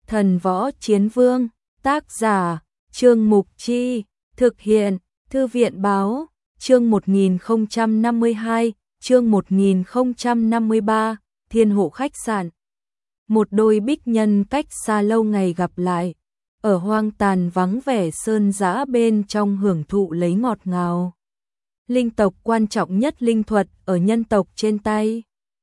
Thần võ chiến vương, tác giả, Trương Mục Chi, thực hiện, Thư viện báo, chương 1052, chương 1053, Thiên Hộ khách sạn. Một đôi bích nhân cách xa lâu ngày gặp lại, ở hoang tàn vắng vẻ sơn dã bên trong hưởng thụ lấy ngọt ngào. Linh tộc quan trọng nhất linh thuật ở nhân tộc trên tay.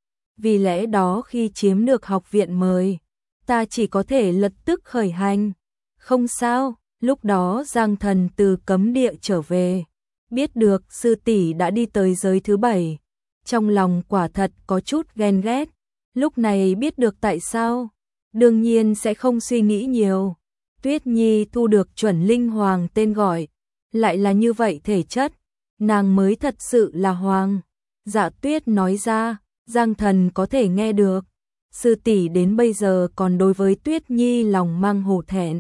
Vì lẽ đó khi chiếm được học viện mời, ta chỉ có thể lập tức khởi hành. Không sao, lúc đó Giang Thần từ cấm địa trở về, biết được sư tỷ đã đi tới giới thứ 7. Trong lòng quả thật có chút ghen ghét, lúc này biết được tại sao, đương nhiên sẽ không suy nghĩ nhiều. Tuyết Nhi thu được chuẩn linh hoàng tên gọi, lại là như vậy thể chất, nàng mới thật sự là hoàng. Dạ Tuyết nói ra, Giang Thần có thể nghe được. Sư tỷ đến bây giờ còn đối với Tuyết Nhi lòng mang hổ thẹn.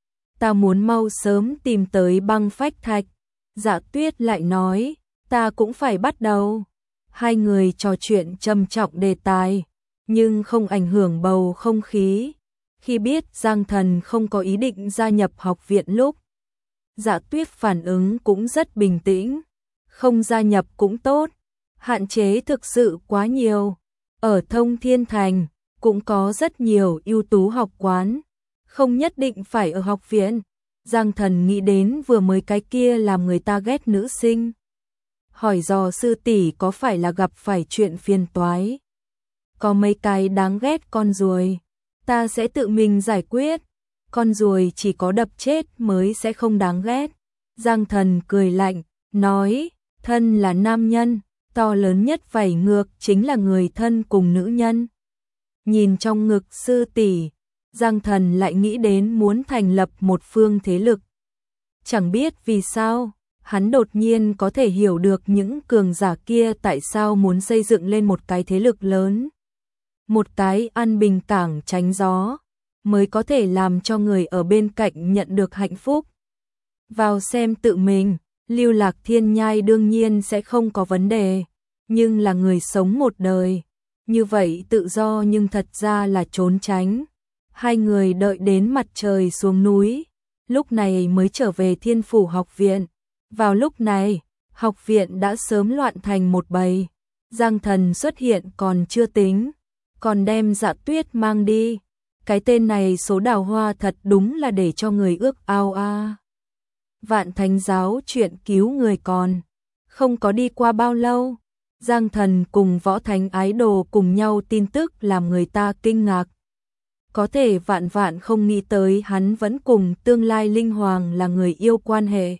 Ta muốn mau sớm tìm tới băng phách thạch. Dạ Tuyết lại nói, ta cũng phải bắt đầu. Hai người trò chuyện trầm trọng đề tài, nhưng không ảnh hưởng bầu không khí. Khi biết Giang Thần không có ý định gia nhập học viện lúc, Dạ Tuyết phản ứng cũng rất bình tĩnh. Không gia nhập cũng tốt, hạn chế thực sự quá nhiều. Ở Thông Thiên Thành cũng có rất nhiều ưu tú học quán, không nhất định phải ở học viện. Giang Thần nghĩ đến vừa mới cái kia làm người ta ghét nữ sinh. Hỏi dò sư tỷ có phải là gặp phải chuyện phiền toái. Có mấy cái đáng ghét con ruồi, ta sẽ tự mình giải quyết. Con ruồi chỉ có đập chết mới sẽ không đáng ghét. Giang Thần cười lạnh, nói, thân là nam nhân, to lớn nhất vảy ngược chính là người thân cùng nữ nhân. Nhìn trong ngực sư tỷ, Giang Thần lại nghĩ đến muốn thành lập một phương thế lực. Chẳng biết vì sao, hắn đột nhiên có thể hiểu được những cường giả kia tại sao muốn xây dựng lên một cái thế lực lớn. Một cái an bình cảng tránh gió, mới có thể làm cho người ở bên cạnh nhận được hạnh phúc. Vào xem tự mình, Lưu Lạc Thiên Nhai đương nhiên sẽ không có vấn đề, nhưng là người sống một đời. Như vậy tự do nhưng thật ra là trốn tránh. Hai người đợi đến mặt trời xuống núi, lúc này mới trở về Thiên Phủ học viện. Vào lúc này, học viện đã sớm loạn thành một bầy. Giang Thần xuất hiện còn chưa tính, còn đem Dạ Tuyết mang đi. Cái tên này số đào hoa thật đúng là để cho người ước ao a. Vạn Thánh giáo chuyện cứu người còn không có đi qua bao lâu, Giang Thần cùng Võ Thánh ái đồ cùng nhau tin tức làm người ta kinh ngạc. Có thể vạn không nghĩ tới hắn vẫn cùng tương lai linh hoàng là người yêu quan hệ.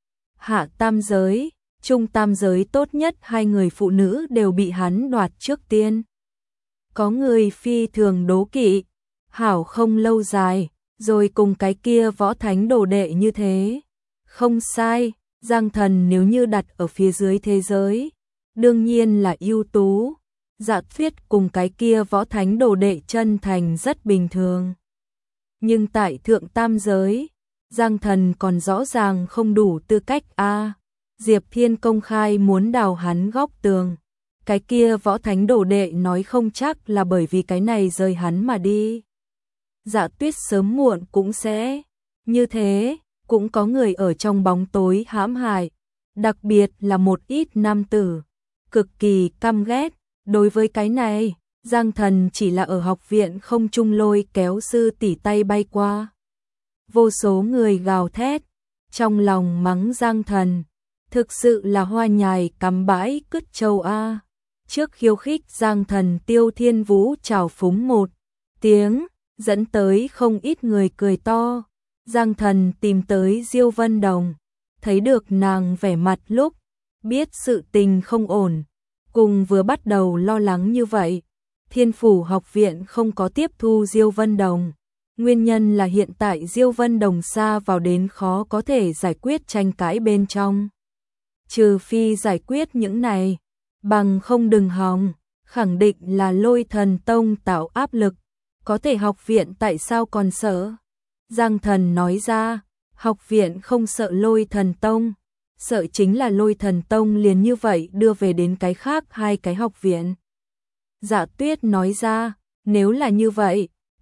Hạ tam giới, trung tam giới tốt nhất hai người phụ nữ đều bị hắn đoạt trước tiên. Có người phi thường đố kỵ, hảo không lâu dài, rồi cùng cái kia Võ Thánh đồ đệ như thế. Không sai, Giang Thần nếu như đặt ở phía dưới thế giới, đương nhiên là ưu tú. Dạ Tuyết cùng cái kia Võ Thánh đồ đệ chân thành rất bình thường. Nhưng tại thượng tam giới, Giang Thần còn rõ ràng không đủ tư cách a. Diệp Thiên công khai muốn đào hắn góc tường. Cái kia Võ Thánh đồ đệ nói không chắc là bởi vì cái này rời hắn mà đi. Dạ Tuyết sớm muộn cũng sẽ như thế. Cũng có người ở trong bóng tối hãm hại, đặc biệt là một ít nam tử, cực kỳ căm ghét. Đối với cái này, Giang Thần chỉ là ở học viện không trung lôi kéo sư tỷ tay bay qua. Vô số người gào thét, trong lòng mắng Giang Thần, thực sự là hoa nhài cắm bãi cứt châu a. Trước khiêu khích Giang Thần Tiêu Thiên Vũ trào phúng một tiếng, dẫn tới không ít người cười to. Giang Thần tìm tới Diêu Vân Đồng, thấy được nàng vẻ mặt lúc biết sự tình không ổn, cùng vừa bắt đầu lo lắng như vậy. Thiên Phủ học viện không có tiếp thu Diêu Vân Đồng, nguyên nhân là hiện tại Diêu Vân Đồng xa vào đến khó có thể giải quyết tranh cãi bên trong. Trừ phi giải quyết những này, bằng không đừng hòng, khẳng định là Lôi Thần Tông tạo áp lực, có thể học viện tại sao còn sợ? Giang Thần nói ra, học viện không sợ Lôi Thần Tông, sợ chính là Lôi Thần Tông liền như vậy đưa về đến cái khác hai cái học viện. Dạ Tuyết nói ra, nếu là như vậy,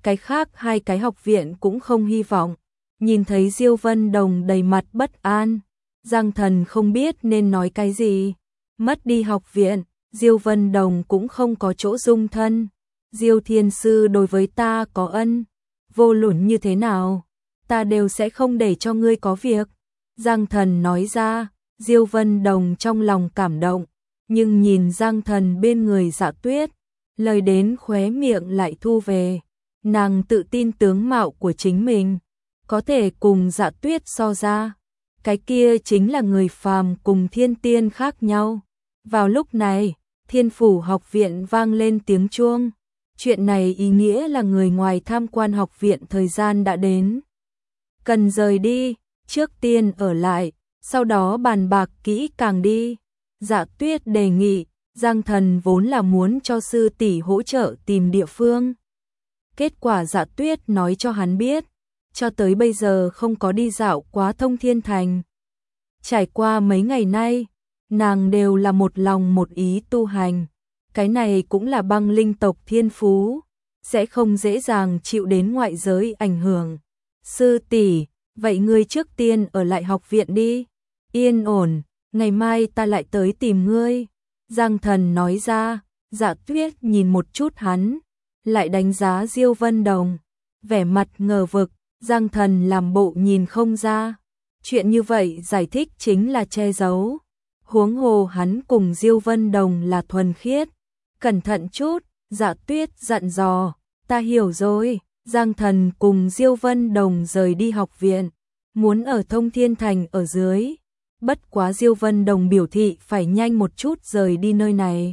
cái khác hai cái học viện cũng không hy vọng. Nhìn thấy Diêu Vân Đồng đầy mặt bất an, Giang Thần không biết nên nói cái gì. Mất đi học viện, Diêu Vân Đồng cũng không có chỗ dung thân. Diêu Thiên Sư đối với ta có ân, vô luận như thế nào, ta đều sẽ không để cho ngươi có việc. Giang Thần nói ra. Diêu Vân Đồng trong lòng cảm động, nhưng nhìn Giang Thần bên người Dạ Tuyết, lời đến khóe miệng lại thu về. Nàng tự tin tướng mạo của chính mình, có thể cùng Dạ Tuyết so ra. Cái kia chính là người phàm cùng thiên tiên khác nhau. Vào lúc này, Thiên Phủ học viện vang lên tiếng chuông. Chuyện này ý nghĩa là người ngoài tham quan học viện thời gian đã đến. Cần rời đi, trước tiên ở lại, sau đó bàn bạc kỹ càng đi. Dạ Tuyết đề nghị, Giang Thần vốn là muốn cho sư tỷ hỗ trợ tìm địa phương. Kết quả Dạ Tuyết nói cho hắn biết, cho tới bây giờ không có đi dạo quá Thông Thiên Thành. Trải qua mấy ngày nay, nàng đều là một lòng một ý tu hành. Cái này cũng là băng linh tộc thiên phú, sẽ không dễ dàng chịu đến ngoại giới ảnh hưởng. Sư tỷ, vậy ngươi trước tiên ở lại học viện đi. Yên ổn, ngày mai ta lại tới tìm ngươi. Giang Thần nói ra. Dạ Tuyết nhìn một chút hắn, lại đánh giá Diêu Vân Đồng, vẻ mặt ngờ vực. Giang Thần làm bộ nhìn không ra. Chuyện như vậy giải thích chính là che giấu. Huống hồ hắn cùng Diêu Vân Đồng là thuần khiết. Cẩn thận chút, Dạ Tuyết dặn dò. Ta hiểu rồi. Giang Thần cùng Diêu Vân Đồng rời đi học viện, muốn ở Thông Thiên Thành ở dưới. Bất quá Diêu Vân Đồng biểu thị phải nhanh một chút rời đi nơi này.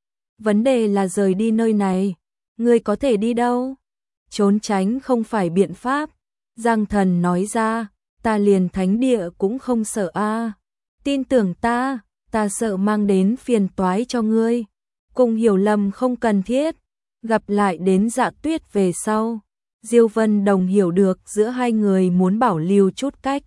Vấn đề là rời đi nơi này, ngươi có thể đi đâu? Trốn tránh không phải biện pháp. Giang Thần nói ra, ta liền thánh địa cũng không sợ a. Tin tưởng ta sợ mang đến phiền toái cho ngươi. Cùng hiểu lầm không cần thiết. Gặp lại đến Dạ Tuyết về sau, Diêu Vân Đồng hiểu được giữa hai người muốn bảo lưu chút cách.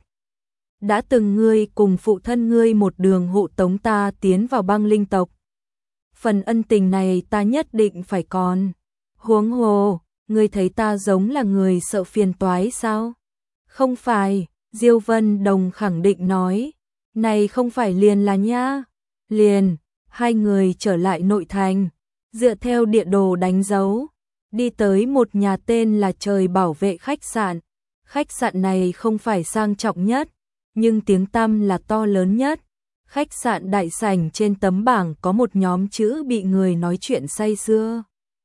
Đã từng ngươi cùng phụ thân ngươi một đường hộ tống ta tiến vào băng linh tộc. Phần ân tình này ta nhất định phải còn. Huống hồ, ngươi thấy ta giống là người sợ phiền toái sao? Không phải, Diêu Vân Đồng khẳng định nói. Này không phải liền là nha. Liền, hai người trở lại nội thành, dựa theo địa đồ đánh dấu, đi tới một nhà tên là Trời Bảo Vệ khách sạn. Khách sạn này không phải sang trọng nhất, nhưng tiếng tăm là to lớn nhất. Khách sạn đại sảnh trên tấm bảng có một nhóm chữ bị người nói chuyện say sưa.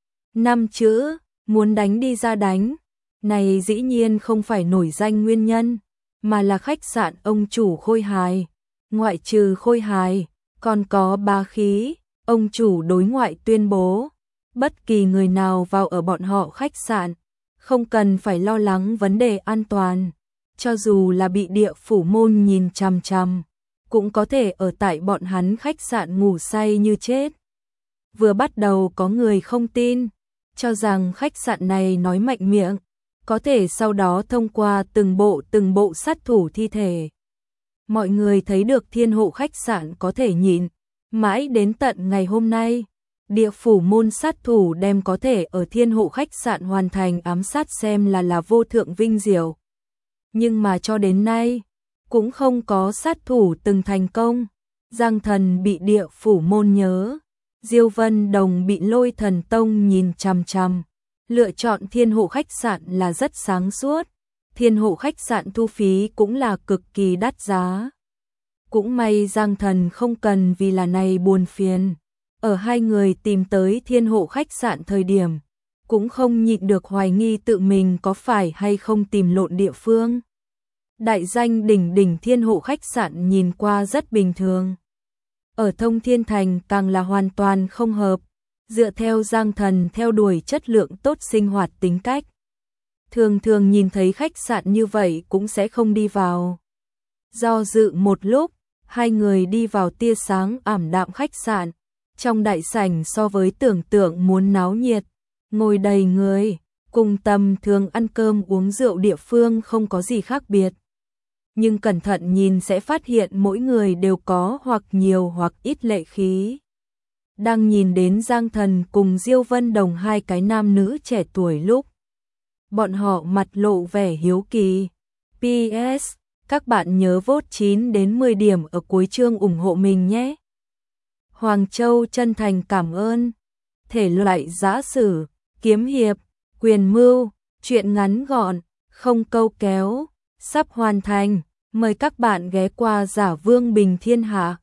5 chữ, muốn đánh đi ra đánh. Này dĩ nhiên không phải nổi danh nguyên nhân, mà là khách sạn ông chủ khôi hài. Ngoại trừ khôi hài, còn có bá khí. Ông chủ đối ngoại tuyên bố, bất kỳ người nào vào ở bọn họ khách sạn, không cần phải lo lắng vấn đề an toàn. Cho dù là bị địa phủ môn nhìn chằm chằm, cũng có thể ở tại bọn hắn khách sạn ngủ say như chết. Vừa bắt đầu có người không tin, cho rằng khách sạn này nói mạnh miệng, có thể sau đó thông qua từng bộ sát thủ thi thể. Mọi người thấy được Thiên Hộ khách sạn có thể nhịn, mãi đến tận ngày hôm nay, địa phủ môn sát thủ đem có thể ở Thiên Hộ khách sạn hoàn thành ám sát xem là vô thượng vinh diệu. Nhưng mà cho đến nay, cũng không có sát thủ từng thành công. Giang Thần bị địa phủ môn nhớ, Diêu Vân Đồng bị Lôi Thần Tông nhìn chằm chằm. Lựa chọn Thiên Hộ khách sạn là rất sáng suốt. Thiên Hộ khách sạn thu phí cũng là cực kỳ đắt giá. Cũng may Giang Thần không cần vì là này buồn phiền. Ở hai người tìm tới Thiên Hộ khách sạn thời điểm, cũng không nhịn được hoài nghi tự mình có phải hay không tìm lộn địa phương. Đại danh đỉnh đỉnh Thiên Hộ khách sạn nhìn qua rất bình thường. Ở Thông Thiên Thành càng là hoàn toàn không hợp. Dựa theo Giang Thần theo đuổi chất lượng tốt sinh hoạt tính cách, thường thường nhìn thấy khách sạn như vậy cũng sẽ không đi vào. Do dự một lúc, hai người đi vào tia sáng ảm đạm khách sạn. Trong đại sảnh so với tưởng tượng muốn náo nhiệt, ngồi đầy người, cùng tầm thường ăn cơm uống rượu địa phương không có gì khác biệt. Nhưng cẩn thận nhìn sẽ phát hiện mỗi người đều có hoặc nhiều hoặc ít lệ khí. Đang nhìn đến Giang Thần cùng Diêu Vân Đồng hai cái nam nữ trẻ tuổi lúc Bọn họ mặt lộ vẻ hiếu kỳ. PS, các bạn nhớ vote 9 đến 10 điểm ở cuối chương ủng hộ mình nhé. Hoàng Châu chân thành cảm ơn. Thể loại giã sử, kiếm hiệp, quyền mưu, truyện ngắn gọn, không câu kéo, sắp hoàn thành. Mời các bạn ghé qua Giả Vương Bình Thiên Hạ.